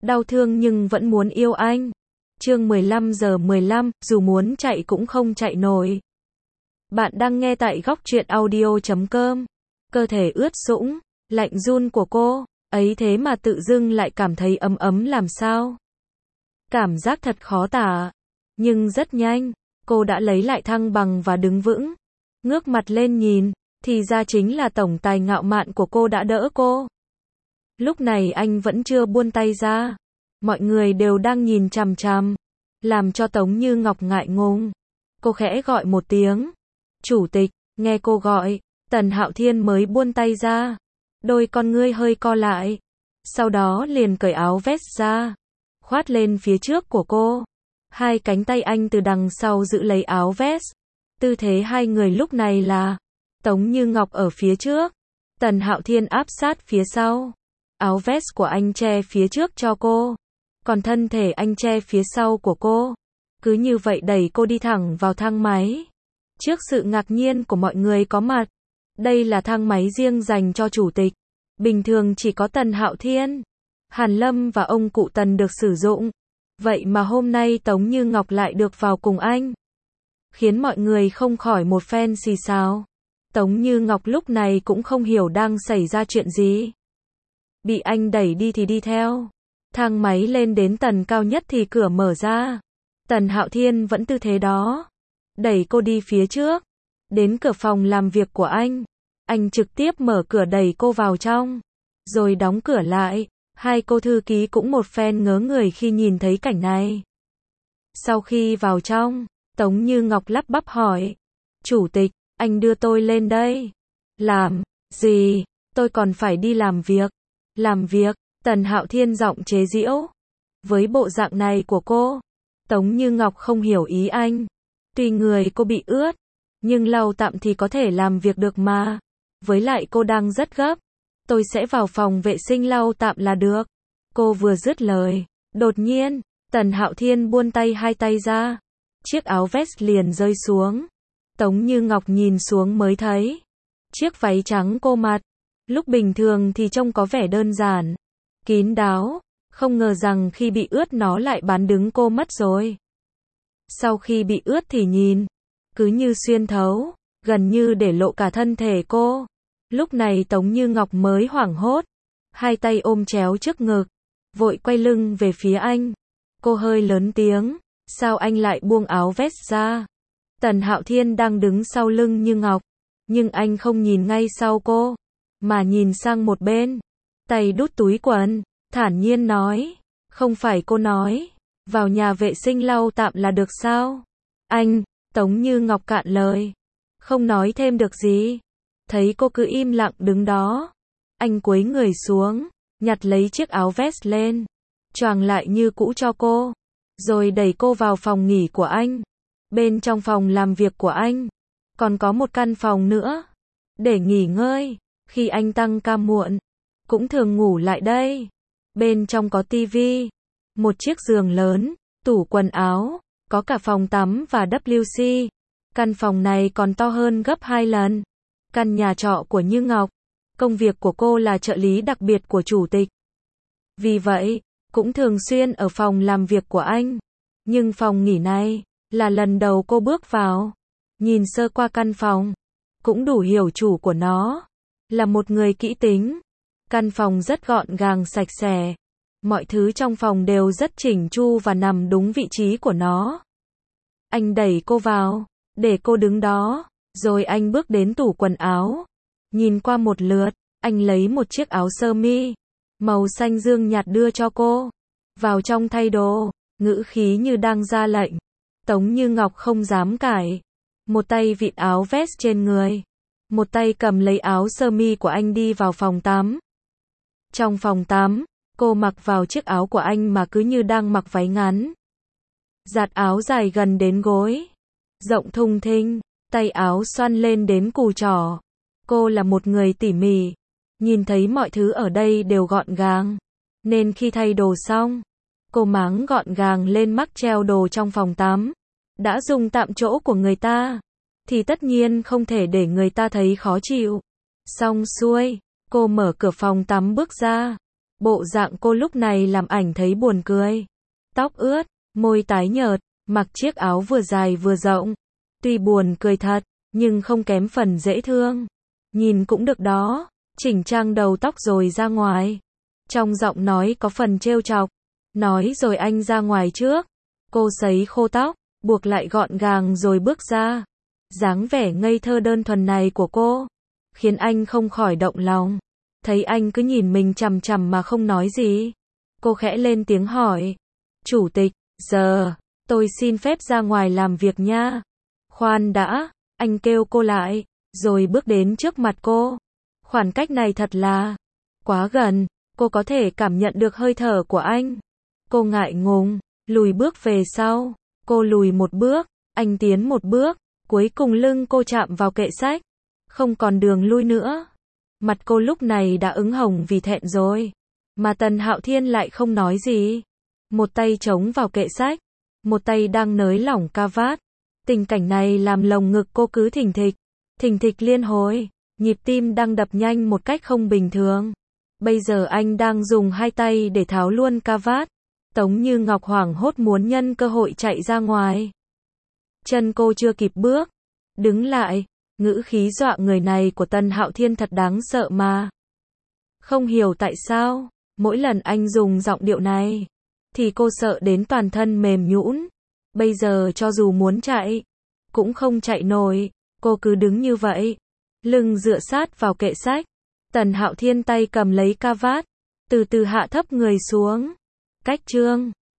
đau thương nhưng vẫn muốn yêu anh. Chương 15:15, dù muốn chạy cũng không chạy nổi. Bạn đang nghe tại góc truyện audio.com. Cơ thể ướt sũng, lạnh run của cô, ấy thế mà tự dưng lại cảm thấy ấm ấm làm sao. Cảm giác thật khó tả. Nhưng rất nhanh, cô đã lấy lại thăng bằng và đứng vững. Ngước mặt lên nhìn, thì ra chính là tổng tài ngạo mạn của cô đã đỡ cô. Lúc này anh vẫn chưa buông tay ra. Mọi người đều đang nhìn chằm chằm, làm cho Tống Như Ngọc ngại ngùng. Cô khẽ gọi một tiếng. Chủ tịch, nghe cô gọi, Tần Hạo Thiên mới buông tay ra. Đôi con ngươi hơi co lại. Sau đó liền cởi áo vest ra, khoát lên phía trước của cô. Hai cánh tay anh từ đằng sau giữ lấy áo vest. Tư thế hai người lúc này là Tống Như Ngọc ở phía trước, Tần Hạo Thiên áp sát phía sau. Áo vest của anh che phía trước cho cô, còn thân thể anh che phía sau của cô. Cứ như vậy đẩy cô đi thẳng vào thang máy. Trước sự ngạc nhiên của mọi người có mặt, đây là thang máy riêng dành cho chủ tịch. Bình thường chỉ có Tần Hạo Thiên, Hàn Lâm và ông cụ Tần được sử dụng. Vậy mà hôm nay Tống Như Ngọc lại được vào cùng anh, khiến mọi người không khỏi một phen xì xào. Tống Như Ngọc lúc này cũng không hiểu đang xảy ra chuyện gì. Bị anh đẩy đi thì đi theo. Thang máy lên đến tầng cao nhất thì cửa mở ra. Tần Hạo Thiên vẫn tư thế đó, đẩy cô đi phía trước. Đến cửa phòng làm việc của anh trực tiếp mở cửa đẩy cô vào trong, rồi đóng cửa lại. Hai cô thư ký cũng một phen ngớ người khi nhìn thấy cảnh này. Sau khi vào trong, Tống Như Ngọc lắp bắp hỏi. Chủ tịch, anh đưa tôi lên đây. Làm gì? Tôi còn phải đi làm việc. Làm việc? Tần Hạo Thiên giọng chế giễu. Với bộ dạng này của cô, Tống Như Ngọc không hiểu ý anh. Tuy người cô bị ướt, nhưng lau tạm thì có thể làm việc được mà. Với lại cô đang rất gấp. Tôi sẽ vào phòng vệ sinh lau tạm là được. Cô vừa dứt lời, đột nhiên, Tần Hạo Thiên buông tay hai tay ra. Chiếc áo vest liền rơi xuống. Tống Như Ngọc nhìn xuống mới thấy chiếc váy trắng cô mặc, lúc bình thường thì trông có vẻ đơn giản, kín đáo, không ngờ rằng khi bị ướt nó lại bán đứng cô mất rồi. Sau khi bị ướt thì nhìn, cứ như xuyên thấu, gần như để lộ cả thân thể cô. Lúc này Tống Như Ngọc mới hoảng hốt, hai tay ôm chéo trước ngực, vội quay lưng về phía anh. Cô hơi lớn tiếng, sao anh lại buông áo vest ra? Tần Hạo Thiên đang đứng sau lưng Như Ngọc, nhưng anh không nhìn ngay sau cô, mà nhìn sang một bên, tay đút túi quần, thản nhiên nói, không phải cô nói, vào nhà vệ sinh lau tạm là được sao? Anh, Tống Như Ngọc cạn lời, không nói thêm được gì. Thấy cô cứ im lặng đứng đó, anh cúi người xuống, nhặt lấy chiếc áo vest lên, choàng lại như cũ cho cô, rồi đẩy cô vào phòng nghỉ của anh. Bên trong phòng làm việc của anh, còn có một căn phòng nữa, để nghỉ ngơi, khi anh tăng ca muộn, cũng thường ngủ lại đây. Bên trong có tivi, một chiếc giường lớn, tủ quần áo, có cả phòng tắm và WC. Căn phòng này còn to hơn gấp 2 lần. Căn nhà trọ của Như Ngọc. Công việc của cô là trợ lý đặc biệt của chủ tịch. Vì vậy, cũng thường xuyên ở phòng làm việc của anh. Nhưng phòng nghỉ này, là lần đầu cô bước vào. Nhìn sơ qua căn phòng, cũng đủ hiểu chủ của nó là một người kỹ tính. Căn phòng rất gọn gàng sạch sẽ. Mọi thứ trong phòng đều rất chỉnh chu và nằm đúng vị trí của nó. Anh đẩy cô vào, để cô đứng đó. Rồi anh bước đến tủ quần áo, nhìn qua một lượt, anh lấy một chiếc áo sơ mi màu xanh dương nhạt đưa cho cô. Vào trong thay đồ, ngữ khí như đang ra lệnh. Tống Như Ngọc không dám cãi, một tay vịn áo vest trên người, một tay cầm lấy áo sơ mi của anh đi vào phòng tắm. Trong phòng tắm, cô mặc vào chiếc áo của anh mà cứ như đang mặc váy ngắn. Giặt áo dài gần đến gối, rộng thùng thình. Tay áo xoăn lên đến cùi trỏ. Cô là một người tỉ mỉ, nhìn thấy mọi thứ ở đây đều gọn gàng, nên khi thay đồ xong, cô máng gọn gàng lên mắc treo đồ trong phòng tắm. Đã dùng tạm chỗ của người ta, thì tất nhiên không thể để người ta thấy khó chịu. Xong xuôi, cô mở cửa phòng tắm bước ra. Bộ dạng cô lúc này làm ảnh thấy buồn cười. Tóc ướt, môi tái nhợt, mặc chiếc áo vừa dài vừa rộng. Tuy buồn cười thật, nhưng không kém phần dễ thương. Nhìn cũng được đó, chỉnh trang đầu tóc rồi ra ngoài. Trong giọng nói có phần trêu chọc. Nói rồi anh ra ngoài trước. Cô sấy khô tóc, buộc lại gọn gàng rồi bước ra. Dáng vẻ ngây thơ đơn thuần này của cô khiến anh không khỏi động lòng. Thấy anh cứ nhìn mình chằm chằm mà không nói gì, cô khẽ lên tiếng hỏi. Chủ tịch, giờ, tôi xin phép ra ngoài làm việc nha. Khoan đã, anh kêu cô lại, rồi bước đến trước mặt cô. Khoảng cách này thật là quá gần, cô có thể cảm nhận được hơi thở của anh. Cô ngại ngùng, lùi bước về sau. Cô lùi một bước, anh tiến một bước, cuối cùng lưng cô chạm vào kệ sách. Không còn đường lui nữa. Mặt cô lúc này đã ửng hồng vì thẹn rồi. Mà Tần Hạo Thiên lại không nói gì. Một tay chống vào kệ sách, một tay đang nới lỏng ca vát. Tình cảnh này làm lồng ngực cô cứ thình thịch liên hồi. Nhịp tim đang đập nhanh một cách không bình thường. Bây giờ anh đang dùng hai tay để tháo luôn ca vát. Tống Như Ngọc hoảng hốt muốn nhân cơ hội chạy ra ngoài. Chân cô chưa kịp bước, đứng lại. Ngữ khí dọa người này của Tần Hạo Thiên thật đáng sợ mà. Không hiểu tại sao, mỗi lần anh dùng giọng điệu này, thì cô sợ đến toàn thân mềm nhũn. Bây giờ cho dù muốn chạy, cũng không chạy nổi. Cô cứ đứng như vậy, lưng dựa sát vào kệ sách. Tần Hạo Thiên tay cầm lấy ca vát, từ từ hạ thấp người xuống. Cách chương